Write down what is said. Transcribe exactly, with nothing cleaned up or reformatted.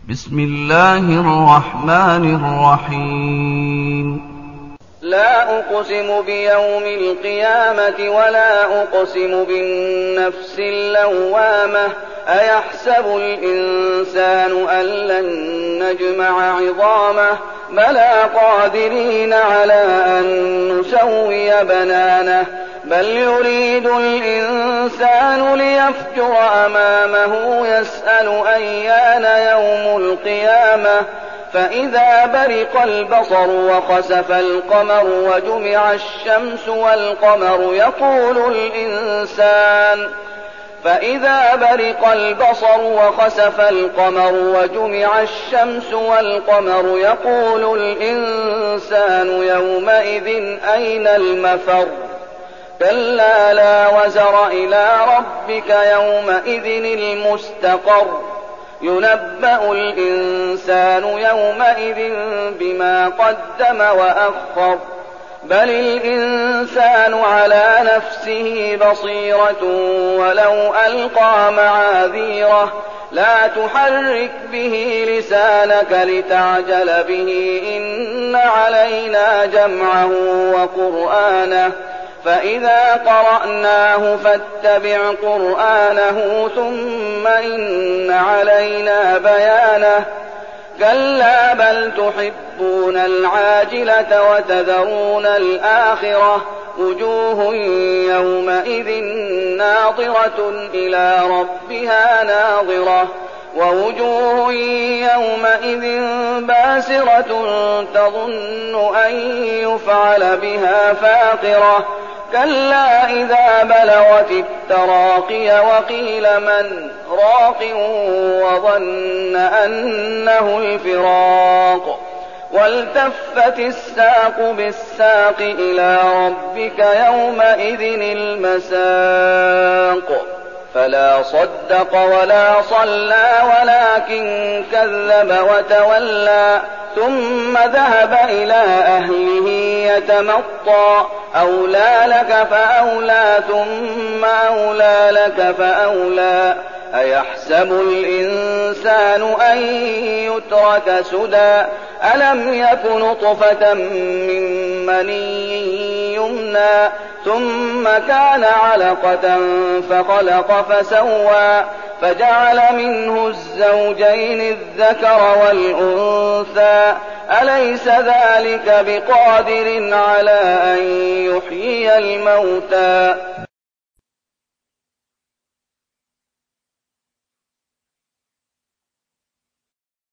بسم الله الرحمن الرحيم. لا أقسم بيوم القيامة ولا أقسم بالنفس اللوامة أيحسب الإنسان أن لن نجمع عظامه بلى قادرين على أن نسوي بنانه بل يريد الإنسان ليفجر أمامه يسأل أيان يوم القيامة فإذا برق البصر وخسف القمر وجمع الشمس والقمر يقول الإنسان فإذا برق البصر وخسف القمر وجمع الشمس والقمر يقول الإنسان يومئذ أين المفر كلا لا وزر إلى ربك يومئذ المستقر ينبأ الإنسان يومئذ بما قدم وأخر بل الإنسان على نفسه بصيرة ولو ألقى معاذيره لا تحرك به لسانك لتعجل به إن علينا جمعه وقرآنه فإذا قرأناه فاتبع قرآنه ثم إن علينا بيانه كلا بل تحبون العاجلة وتذرون الآخرة وجوه يومئذ ناظرة إلى ربها ناظرة ووجوه يومئذ باسرة تظن أن يفعل بها فاقرة كلا إذا بلغت التراقي وقيل من راق وظن أنه الفراق والتفت الساق بالساق إلى ربك يومئذ المساق فلا صدق ولا صلى ولكن كذب وتولى ثم ذهب إلى أهله يتمطى أولى لك فأولى ثم أولى لك فأولى أيحسب الإنسان أن يترك سدى ألم يك نطفة من مني يمنى ثم كان علقة فخلق فسوى فجعل منه الزوجين الذكر والأنثى أليس ذلك بقادر على أن يحيي الموتى